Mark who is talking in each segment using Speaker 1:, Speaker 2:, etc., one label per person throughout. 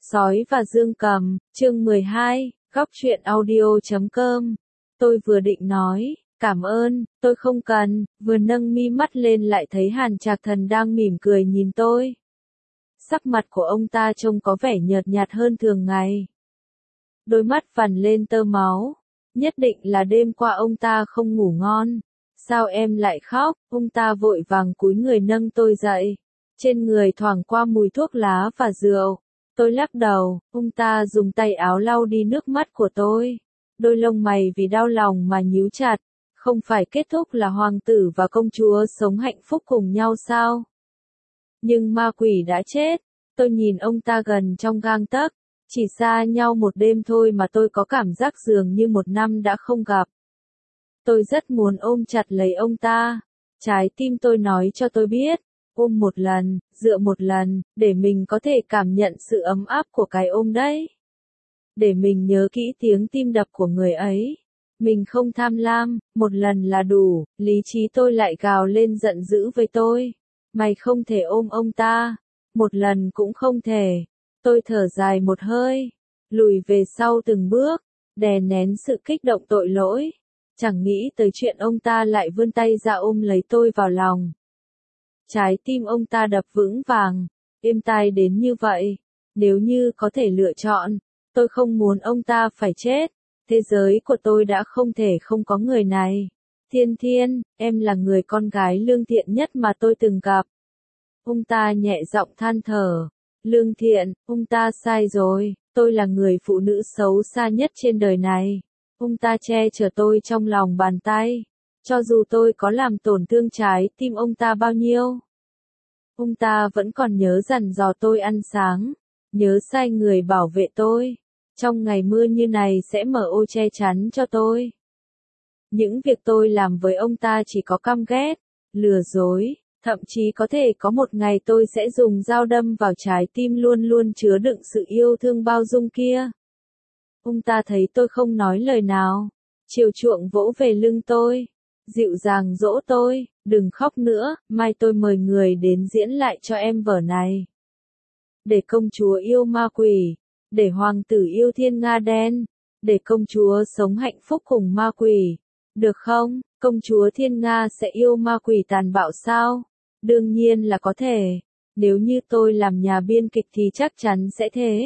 Speaker 1: Sói và Dương Cầm, chương 12, góc truyện audio.com. Tôi vừa định nói, cảm ơn, tôi không cần, vừa nâng mi mắt lên lại thấy Hàn Trạc Thần đang mỉm cười nhìn tôi. Sắc mặt của ông ta trông có vẻ nhợt nhạt hơn thường ngày. Đôi mắt vằn lên tơ máu, nhất định là đêm qua ông ta không ngủ ngon. Sao em lại khóc? Ông ta vội vàng cúi người nâng tôi dậy. Trên người thoảng qua mùi thuốc lá và rượu. Tôi lắc đầu, ông ta dùng tay áo lau đi nước mắt của tôi. Đôi lông mày vì đau lòng mà nhíu chặt. Không phải kết thúc là hoàng tử và công chúa sống hạnh phúc cùng nhau sao? Nhưng ma quỷ đã chết. Tôi nhìn ông ta gần trong gang tấc. Chỉ xa nhau một đêm thôi mà tôi có cảm giác dường như một năm đã không gặp. Tôi rất muốn ôm chặt lấy ông ta. Trái tim tôi nói cho tôi biết. Ôm một lần, dựa một lần, để mình có thể cảm nhận sự ấm áp của cái ôm đấy. Để mình nhớ kỹ tiếng tim đập của người ấy. Mình không tham lam, một lần là đủ, lý trí tôi lại gào lên giận dữ với tôi. Mày không thể ôm ông ta, một lần cũng không thể. Tôi thở dài một hơi, lùi về sau từng bước, đè nén sự kích động tội lỗi. Chẳng nghĩ tới chuyện ông ta lại vươn tay ra ôm lấy tôi vào lòng. Trái tim ông ta đập vững vàng, êm tai đến như vậy. Nếu như có thể lựa chọn, tôi không muốn ông ta phải chết. Thế giới của tôi đã không thể không có người này. Thiên Thiên, em là người con gái lương thiện nhất mà tôi từng gặp. Ông ta nhẹ giọng than thở. Lương thiện, ông ta sai rồi, tôi là người phụ nữ xấu xa nhất trên đời này. Ông ta che chở tôi trong lòng bàn tay. Cho dù tôi có làm tổn thương trái tim ông ta bao nhiêu. Ông ta vẫn còn nhớ dặn dò tôi ăn sáng. Nhớ sai người bảo vệ tôi. Trong ngày mưa như này sẽ mở ô che chắn cho tôi. Những việc tôi làm với ông ta chỉ có căm ghét, lừa dối. Thậm chí có thể có một ngày tôi sẽ dùng dao đâm vào trái tim luôn luôn chứa đựng sự yêu thương bao dung kia. Ông ta thấy tôi không nói lời nào. Chiều chuộng vỗ về lưng tôi. Dịu dàng dỗ tôi, đừng khóc nữa, mai tôi mời người đến diễn lại cho em vở này. Để công chúa yêu ma quỷ, để hoàng tử yêu thiên nga đen, để công chúa sống hạnh phúc cùng ma quỷ. Được không, công chúa thiên nga sẽ yêu ma quỷ tàn bạo sao? Đương nhiên là có thể, nếu như tôi làm nhà biên kịch thì chắc chắn sẽ thế.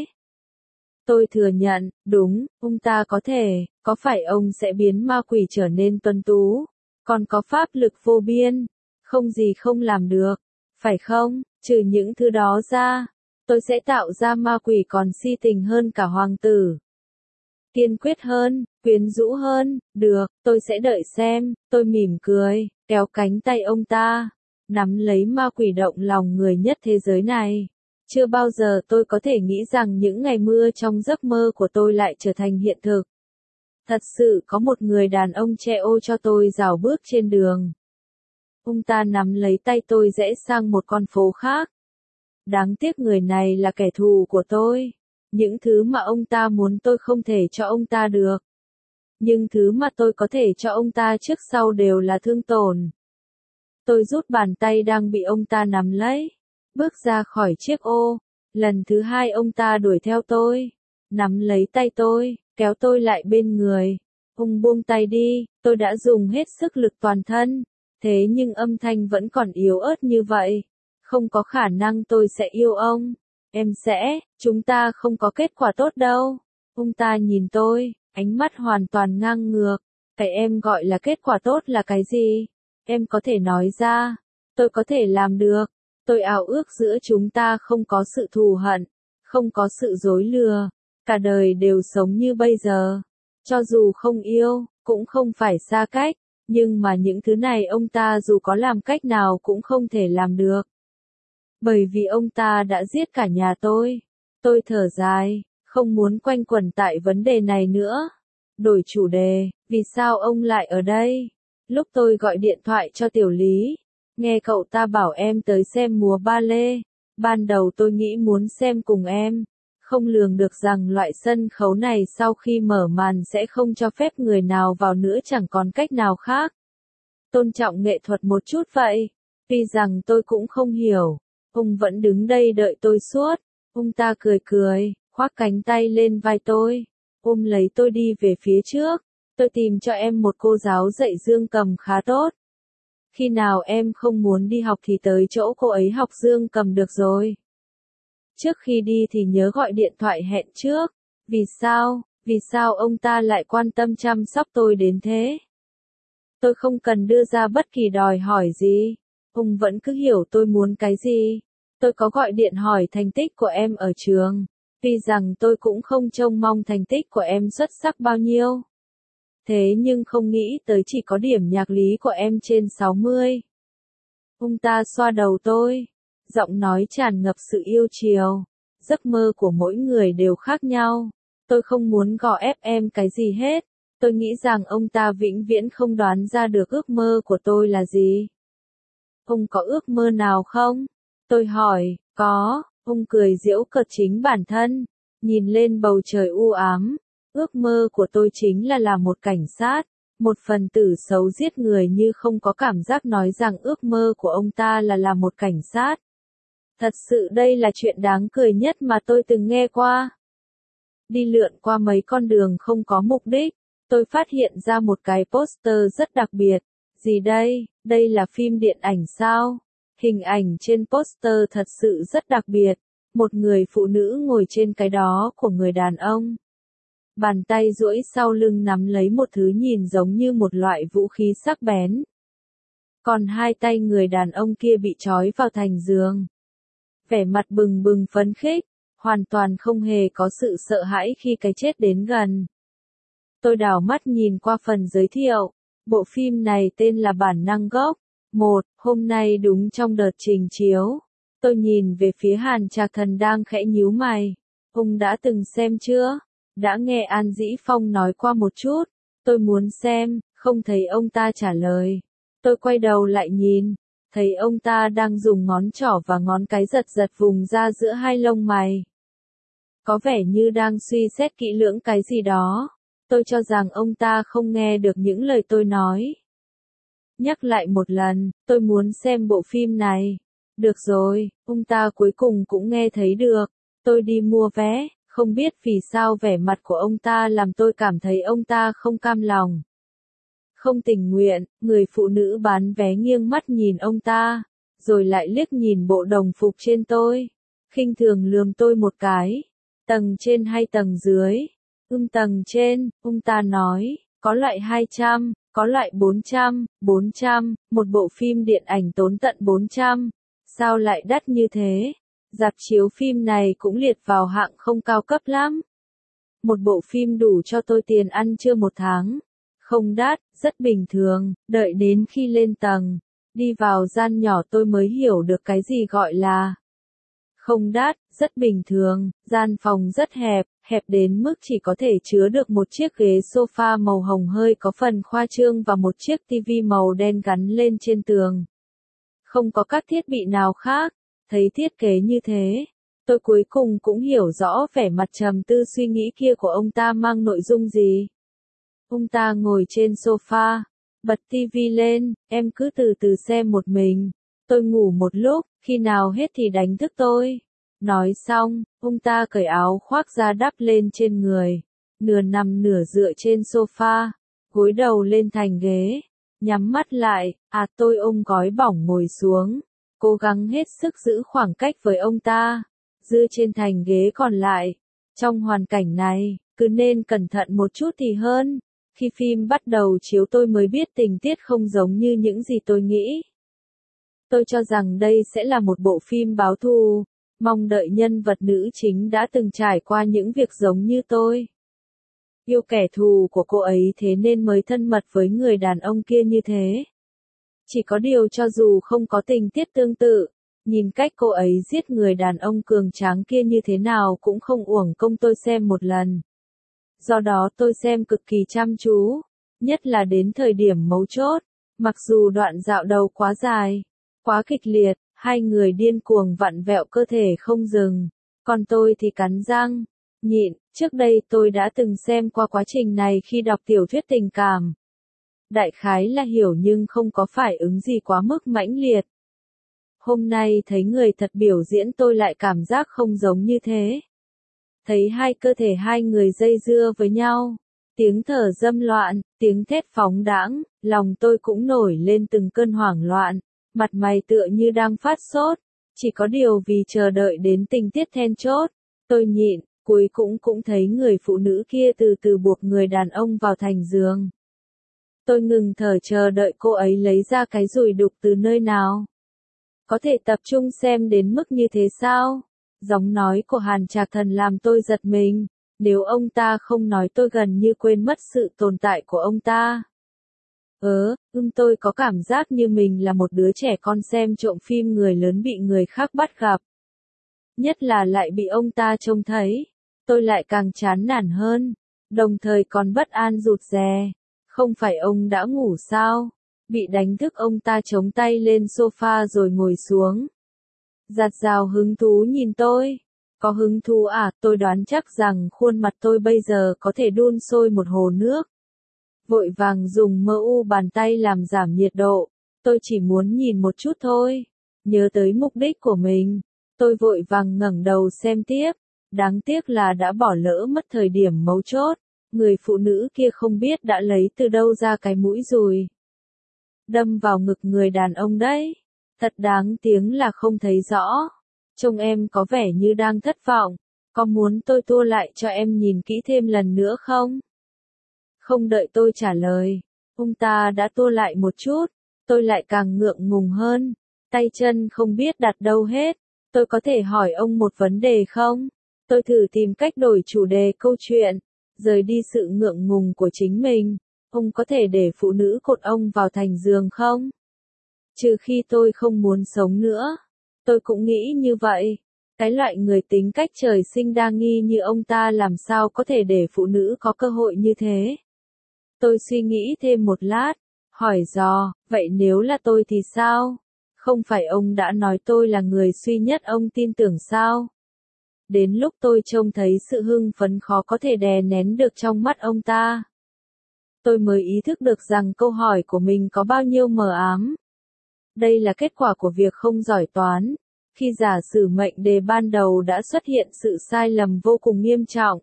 Speaker 1: Tôi thừa nhận, đúng, ông ta có thể, có phải ông sẽ biến ma quỷ trở nên tuấn tú? Còn có pháp lực vô biên, không gì không làm được, phải không? Trừ những thứ đó ra, tôi sẽ tạo ra ma quỷ còn si tình hơn cả hoàng tử. Kiên quyết hơn, quyến rũ hơn, được, tôi sẽ đợi xem, tôi mỉm cười, kéo cánh tay ông ta, nắm lấy ma quỷ động lòng người nhất thế giới này. Chưa bao giờ tôi có thể nghĩ rằng những ngày mưa trong giấc mơ của tôi lại trở thành hiện thực. Thật sự có một người đàn ông che ô cho tôi rảo bước trên đường. Ông ta nắm lấy tay tôi rẽ sang một con phố khác. Đáng tiếc người này là kẻ thù của tôi. Những thứ mà ông ta muốn tôi không thể cho ông ta được. Nhưng thứ mà tôi có thể cho ông ta trước sau đều là thương tổn. Tôi rút bàn tay đang bị ông ta nắm lấy. Bước ra khỏi chiếc ô. Lần thứ hai ông ta đuổi theo tôi. Nắm lấy tay tôi, kéo tôi lại bên người. Ông buông tay đi, tôi đã dùng hết sức lực toàn thân. Thế nhưng âm thanh vẫn còn yếu ớt như vậy. Không có khả năng tôi sẽ yêu ông. Em sẽ, chúng ta không có kết quả tốt đâu. Ông ta nhìn tôi, ánh mắt hoàn toàn ngang ngược. Cái em gọi là kết quả tốt là cái gì? Em có thể nói ra. Tôi có thể làm được. Tôi ao ước giữa chúng ta không có sự thù hận, không có sự dối lừa. Cả đời đều sống như bây giờ. Cho dù không yêu, cũng không phải xa cách. Nhưng mà những thứ này ông ta dù có làm cách nào cũng không thể làm được. Bởi vì ông ta đã giết cả nhà tôi. Tôi thở dài, không muốn quanh quẩn tại vấn đề này nữa. Đổi chủ đề, vì sao ông lại ở đây? Lúc tôi gọi điện thoại cho Tiểu Lý, nghe cậu ta bảo em tới xem múa ba lê. Ban đầu tôi nghĩ muốn xem cùng em. Không lường được rằng loại sân khấu này sau khi mở màn sẽ không cho phép người nào vào nữa, chẳng còn cách nào khác. Tôn trọng nghệ thuật một chút vậy. Tuy rằng tôi cũng không hiểu. Ông vẫn đứng đây đợi tôi suốt. Ông ta cười cười, khoác cánh tay lên vai tôi, ôm lấy tôi đi về phía trước. Tôi tìm cho em một cô giáo dạy dương cầm khá tốt. Khi nào em không muốn đi học thì tới chỗ cô ấy học dương cầm được rồi. Trước khi đi thì nhớ gọi điện thoại hẹn trước. Vì sao? Vì sao ông ta lại quan tâm chăm sóc tôi đến thế? Tôi không cần đưa ra bất kỳ đòi hỏi gì. Ông vẫn cứ hiểu tôi muốn cái gì. Tôi có gọi điện hỏi thành tích của em ở trường. Tuy rằng tôi cũng không trông mong thành tích của em xuất sắc bao nhiêu. Thế nhưng không nghĩ tới chỉ có điểm nhạc lý của em trên 60. Ông ta xoa đầu tôi. Giọng nói tràn ngập sự yêu chiều. Giấc mơ của mỗi người đều khác nhau. Tôi không muốn gò ép em cái gì hết. Tôi nghĩ rằng ông ta vĩnh viễn không đoán ra được ước mơ của tôi là gì. Ông có ước mơ nào không? Tôi hỏi, có. Ông cười giễu cợt chính bản thân. Nhìn lên bầu trời u ám. Ước mơ của tôi chính là làm một cảnh sát. Một phần tử xấu giết người như không có cảm giác nói rằng ước mơ của ông ta là làm một cảnh sát. Thật sự đây là chuyện đáng cười nhất mà tôi từng nghe qua. Đi lượn qua mấy con đường không có mục đích, tôi phát hiện ra một cái poster rất đặc biệt. Gì đây? Đây là phim điện ảnh sao? Hình ảnh trên poster thật sự rất đặc biệt. Một người phụ nữ ngồi trên cái đó của người đàn ông. Bàn tay duỗi sau lưng nắm lấy một thứ nhìn giống như một loại vũ khí sắc bén. Còn hai tay người đàn ông kia bị trói vào thành giường. Vẻ mặt bừng bừng phấn khích, hoàn toàn không hề có sự sợ hãi khi cái chết đến gần. Tôi đảo mắt nhìn qua phần giới thiệu. Bộ phim này tên là Bản năng gốc. Hôm nay đúng trong đợt trình chiếu. Tôi nhìn về phía Hàn Trạc Thần đang khẽ nhíu mày. Ông đã từng xem chưa? Đã nghe An Dĩ Phong nói qua một chút. Tôi muốn xem, không thấy ông ta trả lời. Tôi quay đầu lại nhìn. Thấy ông ta đang dùng ngón trỏ và ngón cái giật giật vùng ra giữa hai lông mày. Có vẻ như đang suy xét kỹ lưỡng cái gì đó. Tôi cho rằng ông ta không nghe được những lời tôi nói. Nhắc lại một lần, tôi muốn xem bộ phim này. Được rồi, ông ta cuối cùng cũng nghe thấy được. Tôi đi mua vé, không biết vì sao vẻ mặt của ông ta làm tôi cảm thấy ông ta không cam lòng. Không tình nguyện, người phụ nữ bán vé nghiêng mắt nhìn ông ta, rồi lại liếc nhìn bộ đồng phục trên tôi. Khinh thường lườm tôi một cái. Tầng trên hay tầng dưới? Tầng trên, ông ta nói, có loại 200, có loại 400, một bộ phim điện ảnh tốn tận 400. Sao lại đắt như thế? Rạp chiếu phim này cũng liệt vào hạng không cao cấp lắm. Một bộ phim đủ cho tôi tiền ăn trưa một tháng. Không đắt, rất bình thường, đợi đến khi lên tầng, đi vào gian nhỏ tôi mới hiểu được cái gì gọi là không đắt, rất bình thường, gian phòng rất hẹp, hẹp đến mức chỉ có thể chứa được một chiếc ghế sofa màu hồng hơi có phần khoa trương và một chiếc tivi màu đen gắn lên trên tường. Không có các thiết bị nào khác, thấy thiết kế như thế, tôi cuối cùng cũng hiểu rõ vẻ mặt trầm tư suy nghĩ kia của ông ta mang nội dung gì. Ông ta ngồi trên sofa, bật tivi lên, em cứ từ từ xem một mình. Tôi ngủ một lúc, khi nào hết thì đánh thức tôi. Nói xong, ông ta cởi áo khoác ra đắp lên trên người. Nửa nằm nửa dựa trên sofa, gối đầu lên thành ghế, nhắm mắt lại, tôi ôm gói bỏng ngồi xuống. Cố gắng hết sức giữ khoảng cách với ông ta, dựa trên thành ghế còn lại. Trong hoàn cảnh này, cứ nên cẩn thận một chút thì hơn. Khi phim bắt đầu chiếu tôi mới biết tình tiết không giống như những gì tôi nghĩ. Tôi cho rằng đây sẽ là một bộ phim báo thù, mong đợi nhân vật nữ chính đã từng trải qua những việc giống như tôi. Yêu kẻ thù của cô ấy thế nên mới thân mật với người đàn ông kia như thế. Chỉ có điều cho dù không có tình tiết tương tự, nhìn cách cô ấy giết người đàn ông cường tráng kia như thế nào cũng không uổng công tôi xem một lần. Do đó tôi xem cực kỳ chăm chú, nhất là đến thời điểm mấu chốt, mặc dù đoạn dạo đầu quá dài, quá kịch liệt, hai người điên cuồng vặn vẹo cơ thể không dừng, còn tôi thì cắn răng, nhịn. Trước đây tôi đã từng xem qua quá trình này khi đọc tiểu thuyết tình cảm. Đại khái là hiểu nhưng không có phản ứng gì quá mức mãnh liệt. Hôm nay thấy người thật biểu diễn tôi lại cảm giác không giống như thế. thấy hai cơ thể hai người dây dưa với nhau, tiếng thở dâm loạn, tiếng thét phóng đãng, lòng tôi cũng nổi lên từng cơn hoảng loạn, mặt mày tựa như đang phát sốt, chỉ có điều vì chờ đợi đến tình tiết then chốt, tôi nhịn, cuối cũng thấy người phụ nữ kia từ từ buộc người đàn ông vào thành giường. Tôi ngừng thở chờ đợi cô ấy lấy ra cái dùi đục từ nơi nào. Có thể tập trung xem đến mức như thế sao? Giọng nói của Hàn Trạc Thần làm tôi giật mình, nếu ông ta không nói tôi gần như quên mất sự tồn tại của ông ta. Tôi có cảm giác như mình là một đứa trẻ con xem trộm phim người lớn bị người khác bắt gặp. Nhất là lại bị ông ta trông thấy, tôi lại càng chán nản hơn, đồng thời còn bất an rụt rè. Không phải ông đã ngủ sao? Bị đánh thức ông ta chống tay lên sofa rồi ngồi xuống. Giạt rào hứng thú nhìn tôi. Có hứng thú à? Tôi đoán chắc rằng khuôn mặt tôi bây giờ có thể đun sôi một hồ nước. Vội vàng dùng MU bàn tay làm giảm nhiệt độ. Tôi chỉ muốn nhìn một chút thôi. Nhớ tới mục đích của mình. Tôi vội vàng ngẩng đầu xem tiếp. Đáng tiếc là đã bỏ lỡ mất thời điểm mấu chốt. Người phụ nữ kia không biết đã lấy từ đâu ra cái mũi dùi. Đâm vào ngực người đàn ông đấy. Thật đáng tiếng là không thấy rõ. Trông em có vẻ như đang thất vọng. Có muốn tôi tua lại cho em nhìn kỹ thêm lần nữa không? Không đợi tôi trả lời. Ông ta đã tua lại một chút. Tôi lại càng ngượng ngùng hơn. Tay chân không biết đặt đâu hết. Tôi có thể hỏi ông một vấn đề không? Tôi thử tìm cách đổi chủ đề câu chuyện. Rời đi sự ngượng ngùng của chính mình. Ông có thể để phụ nữ cột ông vào thành giường không? Trừ khi tôi không muốn sống nữa. Tôi cũng nghĩ như vậy. Cái loại người tính cách trời sinh đa nghi như ông ta làm sao có thể để phụ nữ có cơ hội như thế? Tôi suy nghĩ thêm một lát. Hỏi dò, vậy nếu là tôi thì sao? Không phải ông đã nói tôi là người duy nhất ông tin tưởng sao? Đến lúc tôi trông thấy sự hưng phấn khó có thể đè nén được trong mắt ông ta. Tôi mới ý thức được rằng câu hỏi của mình có bao nhiêu mờ ám. Đây là kết quả của việc không giỏi toán. Khi giả sử mệnh đề ban đầu đã xuất hiện sự sai lầm vô cùng nghiêm trọng.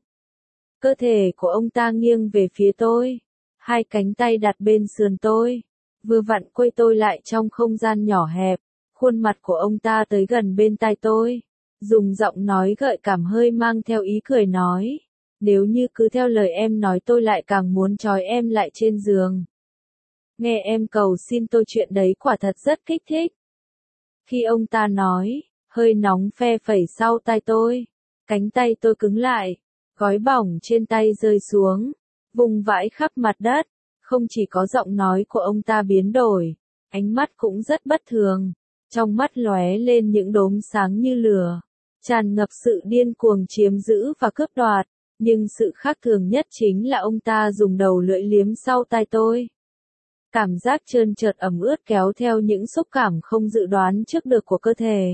Speaker 1: Cơ thể của ông ta nghiêng về phía tôi. Hai cánh tay đặt bên sườn tôi. Vừa vặn quay tôi lại trong không gian nhỏ hẹp. Khuôn mặt của ông ta tới gần bên tai tôi. Dùng giọng nói gợi cảm hơi mang theo ý cười nói. Nếu như cứ theo lời em nói tôi lại càng muốn trói em lại trên giường. Nghe em cầu xin tôi chuyện đấy quả thật rất kích thích. Khi ông ta nói, hơi nóng phe phẩy sau tai tôi. Cánh tay tôi cứng lại. Gói bỏng trên tay rơi xuống. Vùng vãi khắp mặt đất. Không chỉ có giọng nói của ông ta biến đổi. Ánh mắt cũng rất bất thường. Trong mắt lóe lên những đốm sáng như lửa. Tràn ngập sự điên cuồng chiếm giữ và cướp đoạt. Nhưng sự khác thường nhất chính là ông ta dùng đầu lưỡi liếm sau tai tôi. Cảm giác trơn trượt ẩm ướt kéo theo những xúc cảm không dự đoán trước được của cơ thể.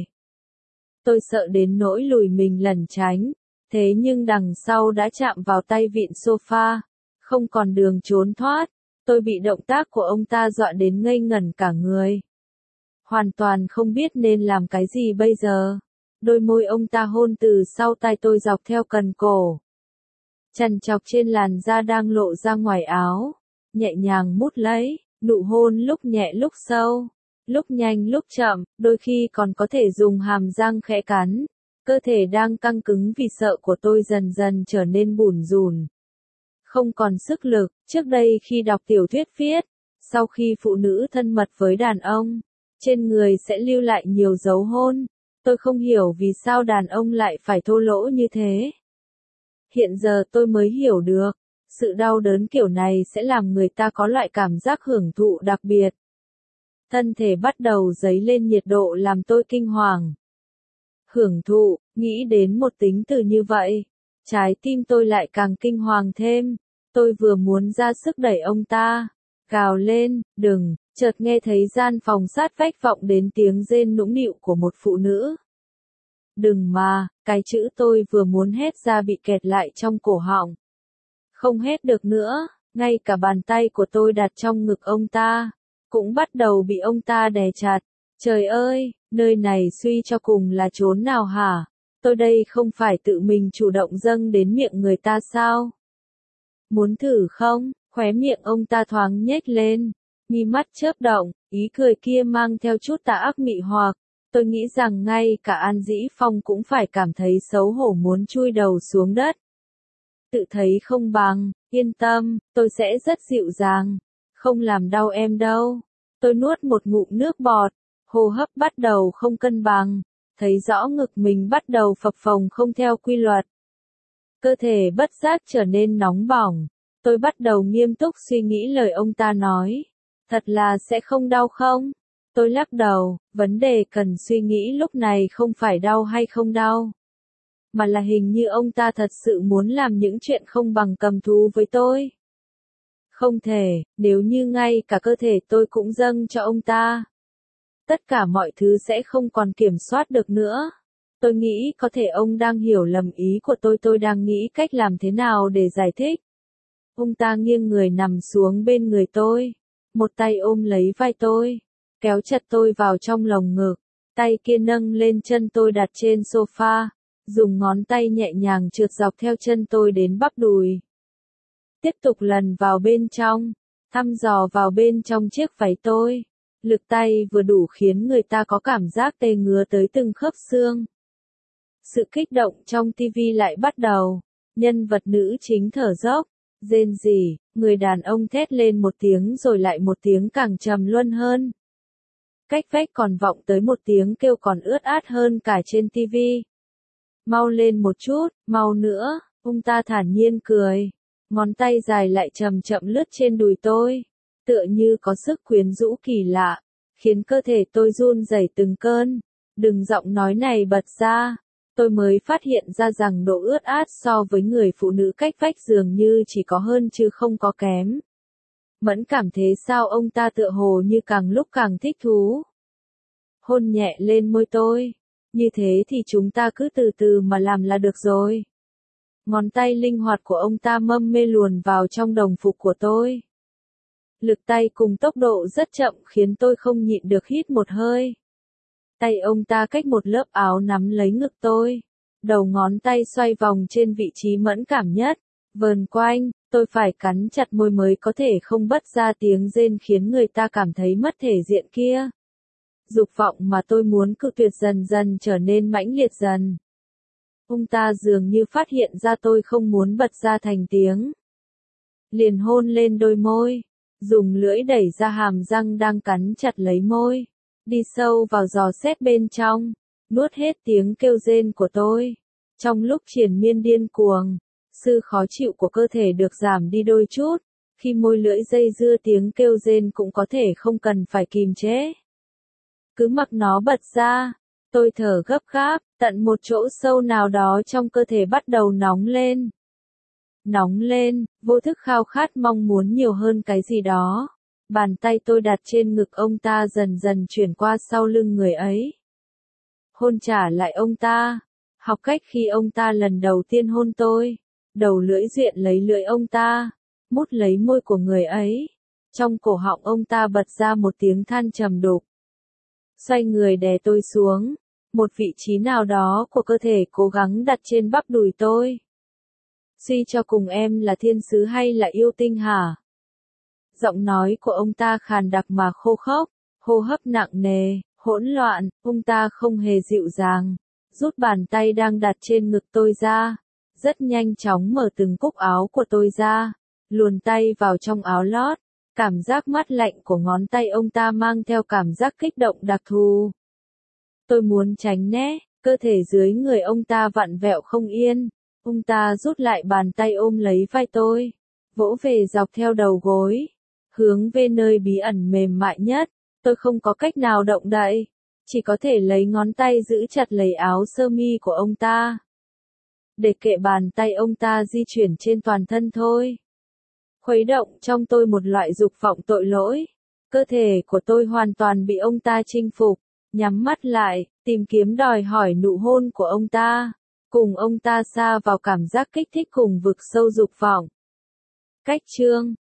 Speaker 1: Tôi sợ đến nỗi lùi mình lẩn tránh. Thế nhưng đằng sau đã chạm vào tay vịn sofa. Không còn đường trốn thoát. Tôi bị động tác của ông ta dọa đến ngây ngẩn cả người. Hoàn toàn không biết nên làm cái gì bây giờ. Đôi môi ông ta hôn từ sau tai tôi dọc theo cần cổ. Chằn chọc trên làn da đang lộ ra ngoài áo. Nhẹ nhàng mút lấy, nụ hôn lúc nhẹ lúc sâu. Lúc nhanh lúc chậm, đôi khi còn có thể dùng hàm răng khẽ cắn. Cơ thể đang căng cứng vì sợ của tôi dần dần trở nên bủn rủn. Không còn sức lực, trước đây khi đọc tiểu thuyết viết, sau khi phụ nữ thân mật với đàn ông, trên người sẽ lưu lại nhiều dấu hôn. Tôi không hiểu vì sao đàn ông lại phải thô lỗ như thế. Hiện giờ tôi mới hiểu được, sự đau đớn kiểu này sẽ làm người ta có loại cảm giác hưởng thụ đặc biệt. Thân thể bắt đầu dấy lên nhiệt độ làm tôi kinh hoàng. Hưởng thụ, nghĩ đến một tính từ như vậy, trái tim tôi lại càng kinh hoàng thêm. Tôi vừa muốn ra sức đẩy ông ta, gào lên, đừng, chợt nghe thấy gian phòng sát vách vọng đến tiếng rên nũng nịu của một phụ nữ. Đừng mà, cái chữ tôi vừa muốn hét ra bị kẹt lại trong cổ họng. Không hét được nữa, ngay cả bàn tay của tôi đặt trong ngực ông ta, cũng bắt đầu bị ông ta đè chặt. Trời ơi, nơi này suy cho cùng là chốn nào hả? Tôi đây không phải tự mình chủ động dâng đến miệng người ta sao? Muốn thử không? Khóe miệng ông ta thoáng nhếch lên, mi mắt chớp động, ý cười kia mang theo chút tà ác mị hoặc. Tôi nghĩ rằng ngay cả An Dĩ Phong cũng phải cảm thấy xấu hổ muốn chui đầu xuống đất. Tự thấy không bằng, yên tâm, tôi sẽ rất dịu dàng, không làm đau em đâu. Tôi nuốt một ngụm nước bọt, hô hấp bắt đầu không cân bằng, thấy rõ ngực mình bắt đầu phập phồng không theo quy luật. Cơ thể bất giác trở nên nóng bỏng, tôi bắt đầu nghiêm túc suy nghĩ lời ông ta nói. Thật là sẽ không đau không? Tôi lắc đầu, vấn đề cần suy nghĩ lúc này không phải đau hay không đau, mà là hình như ông ta thật sự muốn làm những chuyện không bằng cầm thú với tôi. Không thể, nếu như ngay cả cơ thể tôi cũng dâng cho ông ta, tất cả mọi thứ sẽ không còn kiểm soát được nữa. Tôi nghĩ có thể ông đang hiểu lầm ý của tôi đang nghĩ cách làm thế nào để giải thích. Ông ta nghiêng người nằm xuống bên người tôi, một tay ôm lấy vai tôi, kéo chặt tôi vào trong lồng ngực, tay kia nâng lên chân tôi đặt trên sofa, dùng ngón tay nhẹ nhàng trượt dọc theo chân tôi đến bắp đùi. Tiếp tục lần vào bên trong, thăm dò vào bên trong chiếc váy tôi. Lực tay vừa đủ khiến người ta có cảm giác tê ngứa tới từng khớp xương. Sự kích động trong tivi lại bắt đầu, nhân vật nữ chính thở dốc, rên rỉ, người đàn ông thét lên một tiếng rồi lại một tiếng càng trầm luân hơn. Cách vách còn vọng tới một tiếng kêu còn ướt át hơn cả trên tivi. Mau lên một chút, mau nữa, ông ta thản nhiên cười, ngón tay dài lại chậm chậm lướt trên đùi tôi, tựa như có sức quyến rũ kỳ lạ, khiến cơ thể tôi run rẩy từng cơn. Đừng giọng nói này bật ra, tôi mới phát hiện ra rằng độ ướt át so với người phụ nữ cách vách dường như chỉ có hơn chứ không có kém. Mẫn cảm thế sao ông ta tựa hồ như càng lúc càng thích thú. Hôn nhẹ lên môi tôi, như thế thì chúng ta cứ từ từ mà làm là được rồi. Ngón tay linh hoạt của ông ta mâm mê luồn vào trong đồng phục của tôi. Lực tay cùng tốc độ rất chậm khiến tôi không nhịn được hít một hơi. Tay ông ta cách một lớp áo nắm lấy ngực tôi. Đầu ngón tay xoay vòng trên vị trí mẫn cảm nhất. Vờn quanh, tôi phải cắn chặt môi mới có thể không bật ra tiếng rên khiến người ta cảm thấy mất thể diện kia. Dục vọng mà tôi muốn cự tuyệt dần dần trở nên mãnh liệt dần. Ông ta dường như phát hiện ra tôi không muốn bật ra thành tiếng. Liền hôn lên đôi môi, dùng lưỡi đẩy ra hàm răng đang cắn chặt lấy môi, đi sâu vào dò xét bên trong, nuốt hết tiếng kêu rên của tôi. Trong lúc triền miên điên cuồng, sự khó chịu của cơ thể được giảm đi đôi chút, khi môi lưỡi dây dưa tiếng kêu rên cũng có thể không cần phải kìm chế. Cứ mặc nó bật ra, tôi thở gấp gáp, tận một chỗ sâu nào đó trong cơ thể bắt đầu nóng lên. Nóng lên, vô thức khao khát mong muốn nhiều hơn cái gì đó. Bàn tay tôi đặt trên ngực ông ta dần dần chuyển qua sau lưng người ấy. Hôn trả lại ông ta. Học cách khi ông ta lần đầu tiên hôn tôi. Đầu lưỡi duyện lấy lưỡi ông ta. Mút lấy môi của người ấy. Trong cổ họng ông ta bật ra một tiếng than trầm đục. Xoay người đè tôi xuống. Một vị trí nào đó của cơ thể cố gắng đặt trên bắp đùi tôi. Suy cho cùng em là thiên sứ hay là yêu tinh hả? Giọng nói của ông ta khàn đặc mà khô khốc, hô hấp nặng nề, hỗn loạn, ông ta không hề dịu dàng, rút bàn tay đang đặt trên ngực tôi ra, rất nhanh chóng mở từng cúc áo của tôi ra, luồn tay vào trong áo lót, cảm giác mát lạnh của ngón tay ông ta mang theo cảm giác kích động đặc thù. Tôi muốn tránh né, cơ thể dưới người ông ta vặn vẹo không yên. Ông ta rút lại bàn tay ôm lấy vai tôi, vỗ về dọc theo đầu gối, hướng về nơi bí ẩn mềm mại nhất. Tôi không có cách nào động đậy, chỉ có thể lấy ngón tay giữ chặt lấy áo sơ mi của ông ta. Để kệ bàn tay ông ta di chuyển trên toàn thân thôi. Khuấy động trong tôi một loại dục vọng tội lỗi. Cơ thể của tôi hoàn toàn bị ông ta chinh phục, nhắm mắt lại, tìm kiếm đòi hỏi nụ hôn của ông ta. Cùng ông ta sa vào cảm giác kích thích cùng vực sâu dục vọng. Cách chương